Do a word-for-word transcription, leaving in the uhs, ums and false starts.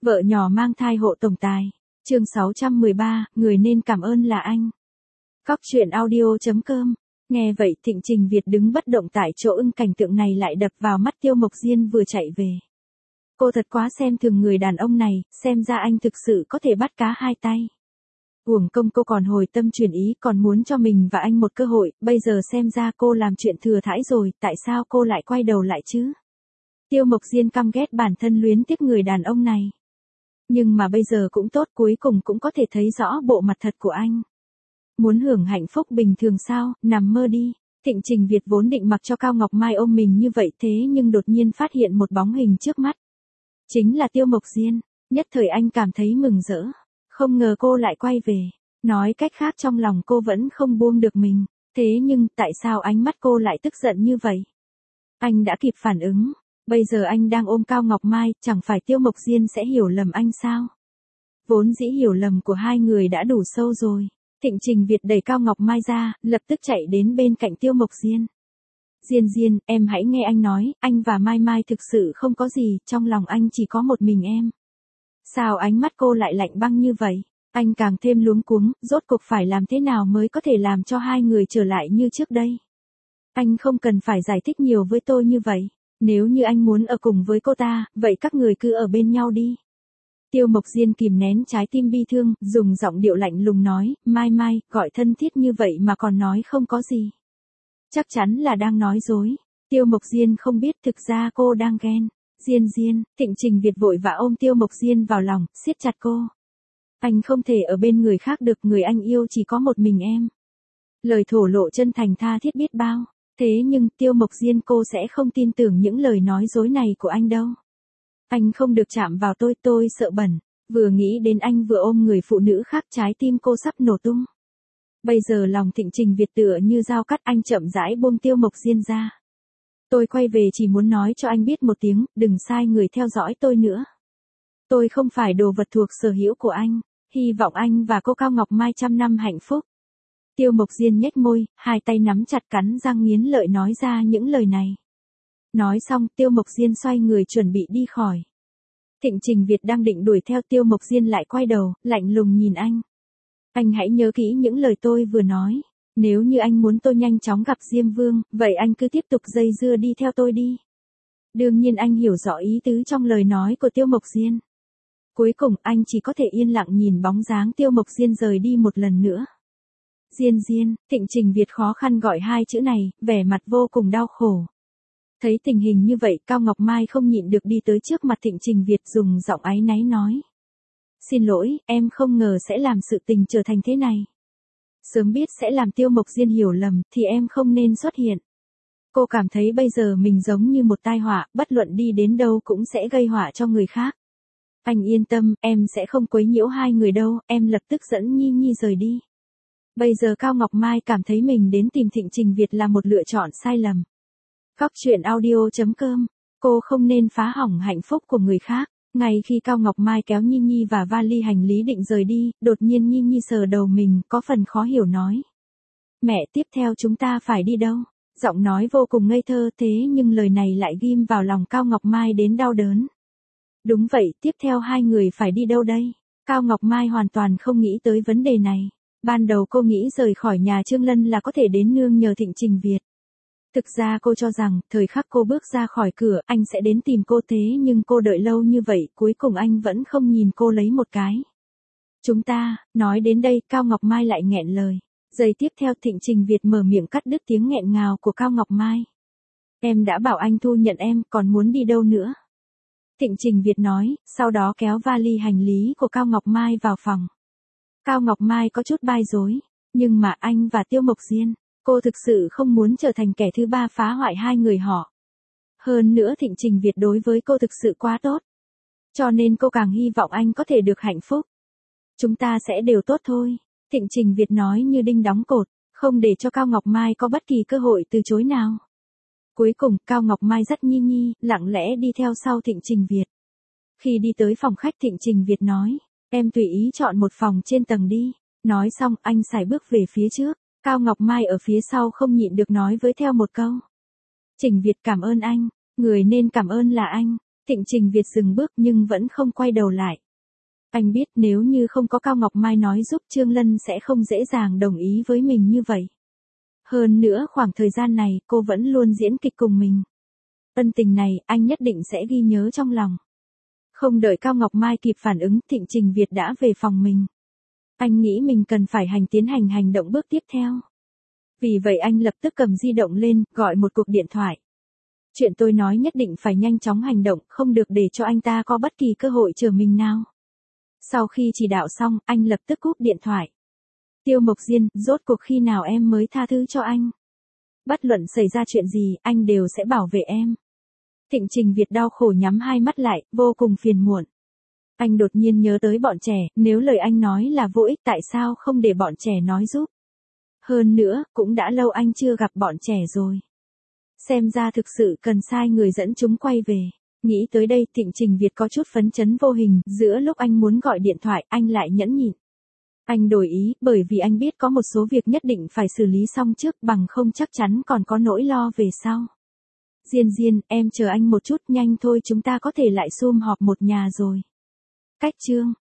Vợ nhỏ mang thai hộ tổng tài. Chương sáu trăm mười ba, người nên cảm ơn là anh. Cóc truyện audio chấm com. Nghe vậy Thịnh Trình Việt đứng bất động tại chỗ, ưng cảnh tượng này lại đập vào mắt Tiêu Mộc Diên vừa chạy về. Cô thật quá xem thường người đàn ông này, xem ra anh thực sự có thể bắt cá hai tay. Uổng công cô còn hồi tâm chuyển ý, còn muốn cho mình và anh một cơ hội, bây giờ xem ra cô làm chuyện thừa thãi rồi, tại sao cô lại quay đầu lại chứ? Tiêu Mộc Diên căm ghét bản thân luyến tiếc người đàn ông này. Nhưng mà bây giờ cũng tốt, cuối cùng cũng có thể thấy rõ bộ mặt thật của anh. Muốn hưởng hạnh phúc bình thường sao, nằm mơ đi. Thịnh Trình Việt vốn định mặc cho Cao Ngọc Mai ôm mình như vậy, thế nhưng đột nhiên phát hiện một bóng hình trước mắt. Chính là Tiêu Mộc Diên, nhất thời anh cảm thấy mừng rỡ. Không ngờ cô lại quay về. Nói cách khác trong lòng cô vẫn không buông được mình. Thế nhưng tại sao ánh mắt cô lại tức giận như vậy? Anh đã kịp phản ứng. Bây giờ anh đang ôm Cao Ngọc Mai, chẳng phải Tiêu Mộc Diên sẽ hiểu lầm anh sao? Vốn dĩ hiểu lầm của hai người đã đủ sâu rồi. Thịnh Trình Việt đẩy Cao Ngọc Mai ra, lập tức chạy đến bên cạnh Tiêu Mộc Diên. Diên Diên, em hãy nghe anh nói, anh và Mai Mai thực sự không có gì, trong lòng anh chỉ có một mình em. Sao ánh mắt cô lại lạnh băng như vậy? Anh càng thêm luống cuống, rốt cuộc phải làm thế nào mới có thể làm cho hai người trở lại như trước đây? Anh không cần phải giải thích nhiều với tôi như vậy. Nếu như anh muốn ở cùng với cô ta, vậy các người cứ ở bên nhau đi. Tiêu Mộc Diên kìm nén trái tim bi thương, dùng giọng điệu lạnh lùng nói, Mai Mai, gọi thân thiết như vậy mà còn nói không có gì. Chắc chắn là đang nói dối. Tiêu Mộc Diên không biết thực ra cô đang ghen. Diên Diên, Thịnh Trình Việt vội vã ôm Tiêu Mộc Diên vào lòng, siết chặt cô. Anh không thể ở bên người khác được, người anh yêu chỉ có một mình em. Lời thổ lộ chân thành tha thiết biết bao. Thế nhưng Tiêu Mộc Diên, cô sẽ không tin tưởng những lời nói dối này của anh đâu. Anh không được chạm vào tôi, tôi sợ bẩn. Vừa nghĩ đến anh vừa ôm người phụ nữ khác, trái tim cô sắp nổ tung. Bây giờ lòng Thịnh Trình Việt tựa như dao cắt, anh chậm rãi buông Tiêu Mộc Diên ra. Tôi quay về chỉ muốn nói cho anh biết một tiếng, đừng sai người theo dõi tôi nữa. Tôi không phải đồ vật thuộc sở hữu của anh, hy vọng anh và cô Cao Ngọc Mai trăm năm hạnh phúc. Tiêu Mộc Diên nhếch môi, hai tay nắm chặt, cắn răng nghiến lợi nói ra những lời này. Nói xong, Tiêu Mộc Diên xoay người chuẩn bị đi khỏi. Thịnh Trình Việt đang định đuổi theo, Tiêu Mộc Diên lại quay đầu, lạnh lùng nhìn anh. Anh hãy nhớ kỹ những lời tôi vừa nói. Nếu như anh muốn tôi nhanh chóng gặp Diêm Vương, vậy anh cứ tiếp tục dây dưa đi theo tôi đi. Đương nhiên anh hiểu rõ ý tứ trong lời nói của Tiêu Mộc Diên. Cuối cùng anh chỉ có thể yên lặng nhìn bóng dáng Tiêu Mộc Diên rời đi một lần nữa. Diên Diên, Thịnh Trình Việt khó khăn gọi hai chữ này, vẻ mặt vô cùng đau khổ. Thấy tình hình như vậy, Cao Ngọc Mai không nhịn được đi tới trước mặt Thịnh Trình Việt, dùng giọng áy náy nói. Xin lỗi, em không ngờ sẽ làm sự tình trở thành thế này. Sớm biết sẽ làm Tiêu Mộc Diên hiểu lầm, thì em không nên xuất hiện. Cô cảm thấy bây giờ mình giống như một tai họa, bất luận đi đến đâu cũng sẽ gây họa cho người khác. Anh yên tâm, em sẽ không quấy nhiễu hai người đâu, em lập tức dẫn Nhi Nhi rời đi. Bây giờ Cao Ngọc Mai cảm thấy mình đến tìm Thịnh Trình Việt là một lựa chọn sai lầm. Cóc truyện audio chấm com. Cô không nên phá hỏng hạnh phúc của người khác. Ngay khi Cao Ngọc Mai kéo Nhi Nhi và vali hành lý định rời đi, đột nhiên Nhi Nhi sờ đầu mình, có phần khó hiểu nói. Mẹ, tiếp theo chúng ta phải đi đâu? Giọng nói vô cùng ngây thơ, thế nhưng lời này lại ghim vào lòng Cao Ngọc Mai đến đau đớn. Đúng vậy, tiếp theo hai người phải đi đâu đây? Cao Ngọc Mai hoàn toàn không nghĩ tới vấn đề này. Ban đầu cô nghĩ rời khỏi nhà Trương Lân là có thể đến nương nhờ Thịnh Trình Việt. Thực ra cô cho rằng, thời khắc cô bước ra khỏi cửa, anh sẽ đến tìm cô, thế nhưng cô đợi lâu như vậy, cuối cùng anh vẫn không nhìn cô lấy một cái. Chúng ta, nói đến đây, Cao Ngọc Mai lại nghẹn lời. Giây tiếp theo Thịnh Trình Việt mở miệng cắt đứt tiếng nghẹn ngào của Cao Ngọc Mai. Em đã bảo anh thu nhận em, còn muốn đi đâu nữa? Thịnh Trình Việt nói, sau đó kéo vali hành lý của Cao Ngọc Mai vào phòng. Cao Ngọc Mai có chút bối rối, nhưng mà anh và Tiêu Mộc Diên, cô thực sự không muốn trở thành kẻ thứ ba phá hoại hai người họ. Hơn nữa Thịnh Trình Việt đối với cô thực sự quá tốt. Cho nên cô càng hy vọng anh có thể được hạnh phúc. Chúng ta sẽ đều tốt thôi. Thịnh Trình Việt nói như đinh đóng cột, không để cho Cao Ngọc Mai có bất kỳ cơ hội từ chối nào. Cuối cùng, Cao Ngọc Mai dắt Nhi Nhi, lặng lẽ đi theo sau Thịnh Trình Việt. Khi đi tới phòng khách, Thịnh Trình Việt nói, em tùy ý chọn một phòng trên tầng đi. Nói xong, anh sải bước về phía trước. Cao Ngọc Mai ở phía sau không nhịn được nói với theo một câu. Trình Việt, cảm ơn anh, người nên cảm ơn là anh. Thịnh Trình Việt dừng bước nhưng vẫn không quay đầu lại. Anh biết nếu như không có Cao Ngọc Mai nói giúp Trương Lân sẽ không dễ dàng đồng ý với mình như vậy. Hơn nữa khoảng thời gian này cô vẫn luôn diễn kịch cùng mình. Ân tình này anh nhất định sẽ ghi nhớ trong lòng. Không đợi Cao Ngọc Mai kịp phản ứng, Thịnh Trình Việt đã về phòng mình. Anh nghĩ mình cần phải hành tiến hành hành động bước tiếp theo. Vì vậy anh lập tức cầm di động lên, gọi một cuộc điện thoại. Chuyện tôi nói nhất định phải nhanh chóng hành động, không được để cho anh ta có bất kỳ cơ hội chờ mình nào. Sau khi chỉ đạo xong, anh lập tức cúp điện thoại. Tiêu Mộc Diên, rốt cuộc khi nào em mới tha thứ cho anh? Bất luận xảy ra chuyện gì, anh đều sẽ bảo vệ em. Thịnh Trình Việt đau khổ nhắm hai mắt lại, vô cùng phiền muộn. Anh đột nhiên nhớ tới bọn trẻ, nếu lời anh nói là vô ích tại sao không để bọn trẻ nói giúp? Hơn nữa, cũng đã lâu anh chưa gặp bọn trẻ rồi. Xem ra thực sự cần sai người dẫn chúng quay về. Nghĩ tới đây, Thịnh Trình Việt có chút phấn chấn vô hình, giữa lúc anh muốn gọi điện thoại, anh lại nhẫn nhịn. Anh đổi ý, bởi vì anh biết có một số việc nhất định phải xử lý xong trước, bằng không chắc chắn còn có nỗi lo về sau. Diên Diên, em chờ anh một chút, nhanh thôi chúng ta có thể lại sum họp một nhà rồi. Cách chương